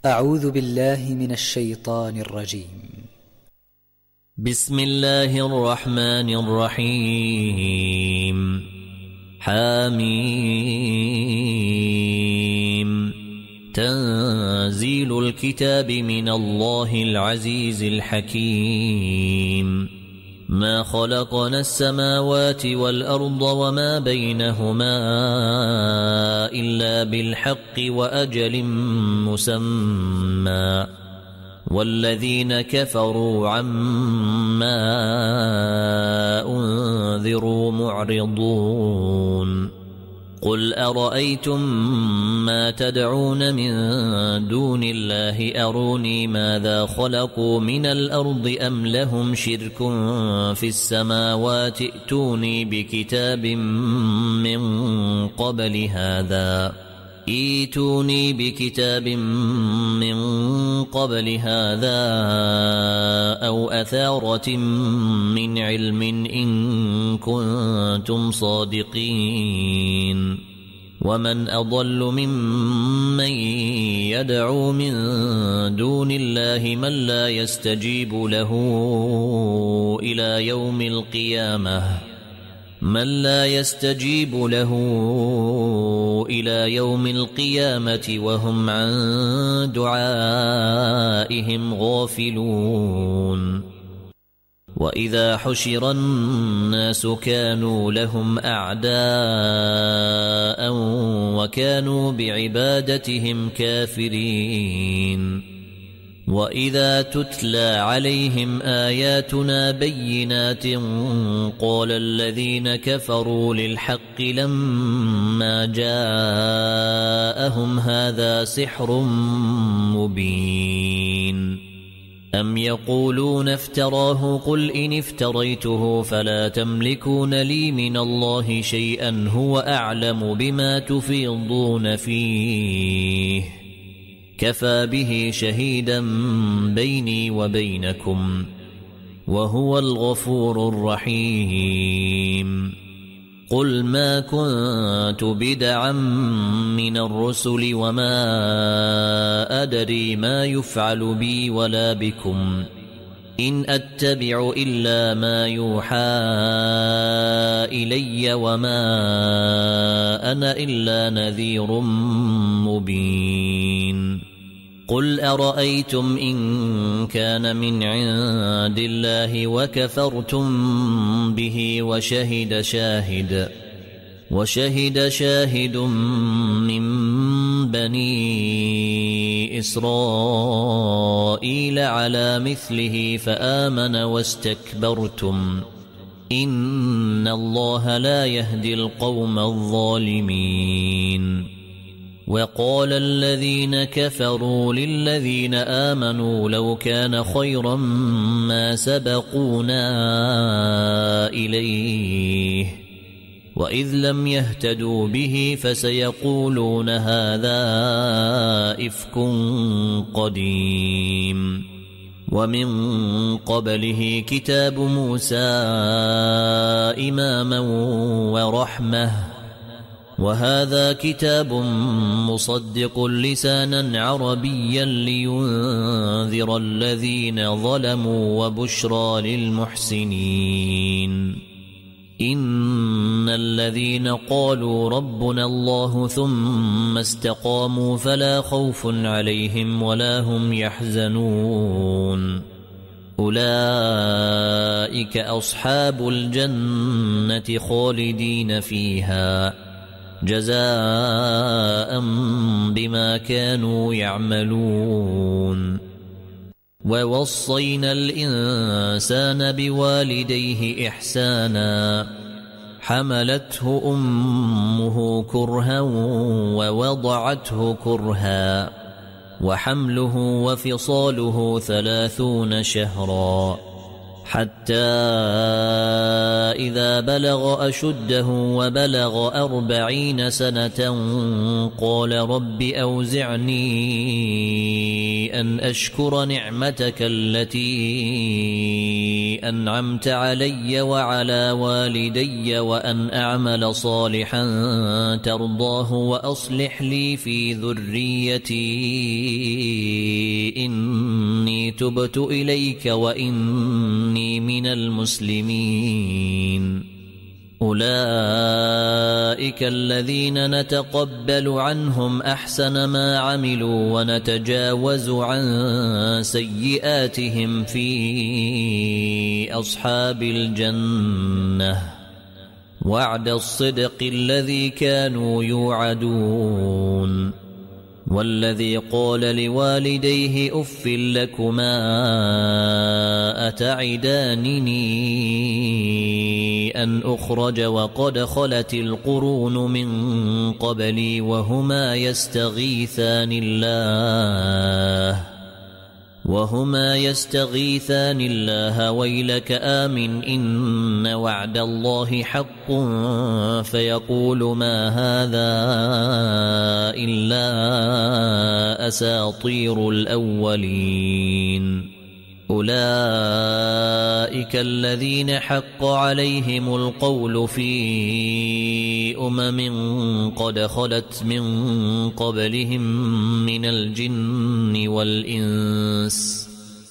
أعوذ بالله من الشيطان الرجيم. بسم الله الرحمن الرحيم. حميم. تنزيل الكتاب من الله العزيز الحكيم. ما خلقنا السماوات والأرض وما بينهما إلا بالحق وأجل مسمى، والذين كفروا عما أنذروا معرضون. قل أرأيتم ما تدعون من دون الله أروني ماذا خلقوا من الأرض أم لهم شرك في السماوات ائتوني بكتاب من قبل هذا أو أثارة من علم إن كنتم صادقين. ومن أضل ممن يدعو من دون الله من لا يستجيب له إلى يوم القيامة وهم عن دعائهم غافلون. وإذا حشر الناس كانوا لهم أعداء وكانوا بعبادتهم كافرين. وإذا تتلى عليهم آياتنا بينات قال الذين كفروا للحق لما جاءهم هذا سحر مبين. أم يقولون افتراه قل إن افتريته فلا تملكون لي من الله شيئا هو أعلم بما تفيضون فيه كفى به شهيدا بيني وبينكم وهو الغفور الرحيم. قل ما كنت بدعا من الرسل وما أدري ما يفعل بي ولا بكم إن أتبع إلا ما يوحى إلي وما أنا إلا نذير مبين. قل أرأيتم إن كان من عند الله وكفرتم به وشهد شاهد من بني إسرائيل على مثله فآمن واستكبرتم إن الله لا يهدي القوم الظالمين. وقال الذين كفروا للذين آمنوا لو كان خيرا ما سبقونا إليه وإذ لم يهتدوا به فسيقولون هذا إفك قديم. ومن قبله كتاب موسى إماما ورحمة وهذا كتاب مصدق لسانا عربيا لينذر الذين ظلموا وبشرى للمحسنين. إن الذين قالوا ربنا الله ثم استقاموا فلا خوف عليهم ولا هم يحزنون. أولئك أصحاب الجنة خالدين فيها جزاء بما كانوا يعملون. ووصينا الإنسان بوالديه إحسانا حملته أمه كرها ووضعته كرها وحمله وفصاله 30 شهرا حتى إذا بلغ أشده وبلغ 40 سنة قال رب أوزعني أن أشكر نعمتك التي أنعمت علي وعلى والدي وأن أعمل صالحا ترضاه وأصلح لي في ذريتي تبت إليك وإني من المسلمين أولئك الذين نتقبل عنهم أحسن ما عملوا ونتجاوز عن سيئاتهم في أصحاب الجنة وعد الصدق الذي كانوا يوعدون والذي قال لوالديه أف لكما أتعدانني أن أخرج وقد خلت القرون من قبلي وهما يستغيثان الله ويلك آمن إن وعد الله حق فيقول ما هذا إلا أساطير الأولين أولئك الذين حق عليهم القول في قد خلت من قبلهم من الجن والإنس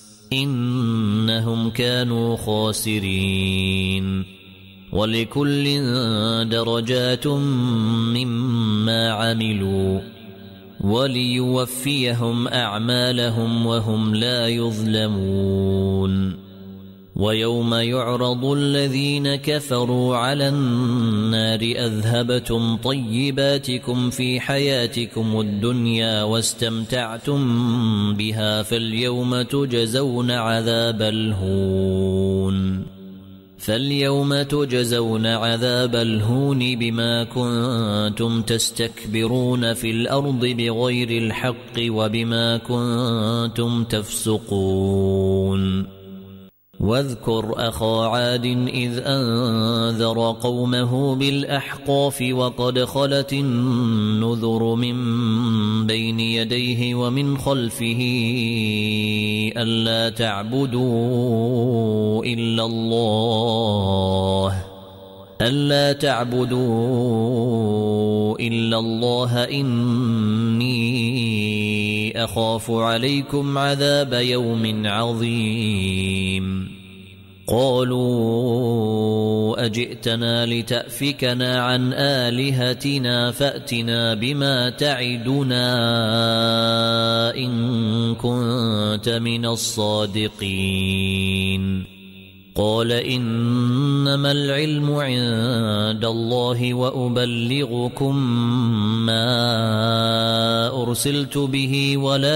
إنهم كانوا خاسرين ولكل درجات مما عملوا وليوفيهم أعمالهم وهم لا يظلمون ويوم يعرض الذين كفروا على النار أذهبتم طيباتكم في حياتكم الدنيا واستمتعتم بها فاليوم تجزون عذاب الهون بما كنتم تستكبرون في الأرض بغير الحق وبما كنتم تفسقون واذكر أخا عاد إذ أنذر قومه بالأحقاف وقد خلت النذر من بين يديه ومن خلفه ألا تعبدوا إلا الله إني أخاف عليكم عذاب يوم عظيم قالوا أجئتنا لتأفكنا عن آلهتنا فأتنا بما تعدنا إن كنت من الصادقين قال إنما العلم عند الله وأبلغكم ما أرسلت به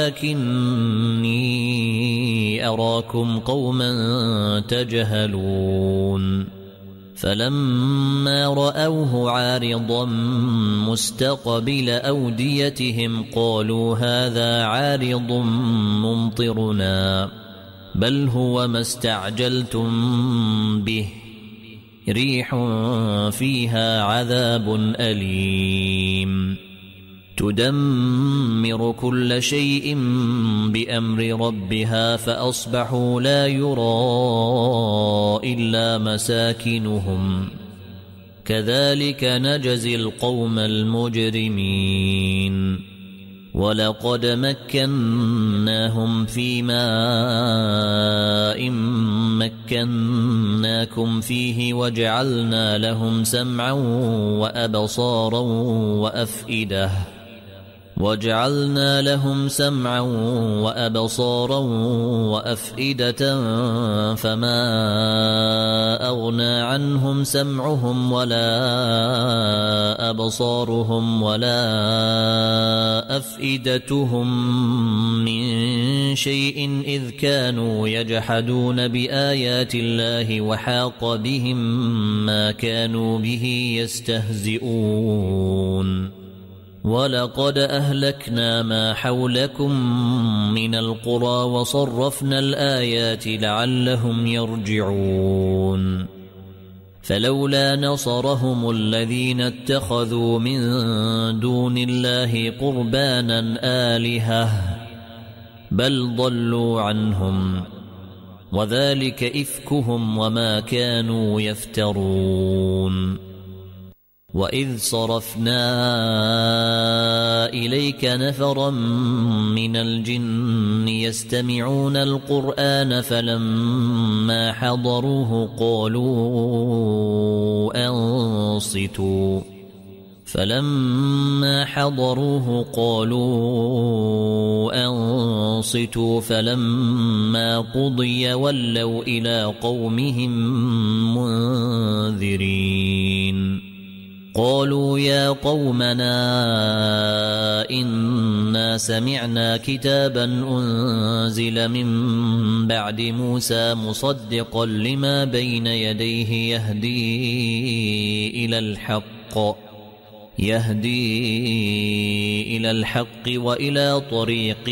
ولكني أراكم قوما تجهلون فلما رأوه عارضا مستقبل أوديتهم قالوا هذا عارض ممطرنا بل هو ما استعجلتم به ريح فيها عذاب أليم تدمر كل شيء بأمر ربها فأصبحوا لا يرى إلا مساكنهم كذلك نجزي القوم المجرمين ولقد مكناهم في ماء مكناكم فيه وجعلنا لهم سمعا وأبصارا وأفئدة فما أغنى عنهم سمعهم ولا أبصارهم ولا أفئدتهم من شيء إذ كانوا يجحدون بآيات الله وحاق بهم ما كانوا به يستهزئون ولقد أهلكنا ما حولكم من القرى وصرفنا الآيات لعلهم يرجعون فلولا نصرهم الذين اتخذوا من دون الله قربانا آلهة بل ضلوا عنهم وذلك إفكهم وما كانوا يفترون وإذ صرفنا إليك نفرا من الجن يستمعون القرآن فلما حضروه قالوا أنصتوا فلما قضي ولوا إلى قومهم منذرين قالوا يا قومنا إنا سمعنا كتابا أنزل من بعد موسى مصدقا لما بين يديه يهدي إلى الحق وإلى طريق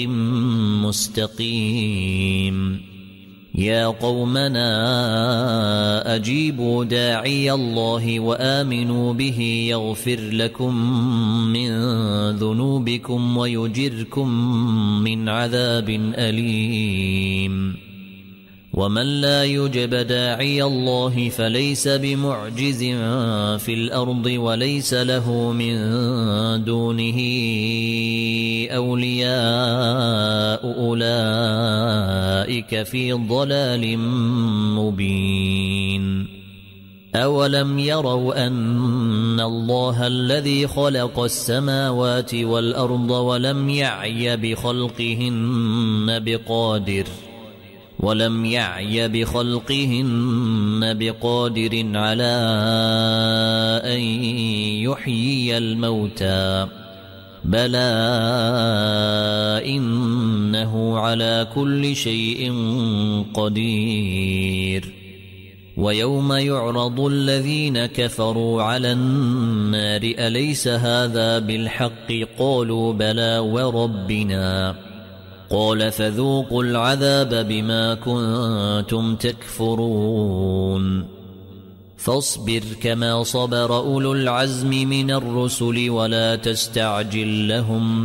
مستقيم يا قومنا أجيبوا داعي الله وآمنوا به يغفر لكم من ذنوبكم ويجركم من عذاب أليم ومن لا يجب داعي الله فليس بمعجز في الأرض وليس له من دونه أولياء أولئك في ضلال مبين أولم يروا أن الله الذي خلق السماوات والأرض ولم يعي بخلقهن بقادر على أن يحيي الموتى بلى إنه على كل شيء قدير ويوم يعرض الذين كفروا على النار أليس هذا بالحق قالوا بلى وربنا قال فذوقوا العذاب بما كنتم تكفرون فاصبر كما صبر أولو العزم من الرسل ولا تستعجل لهم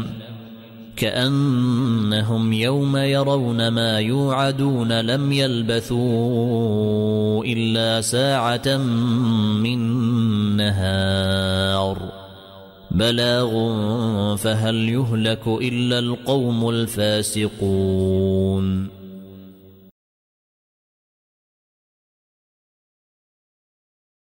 كأنهم يوم يرون ما يوعدون لم يلبثوا إلا ساعة من نهار بلاغ فهل يهلك إلا القوم الفاسقون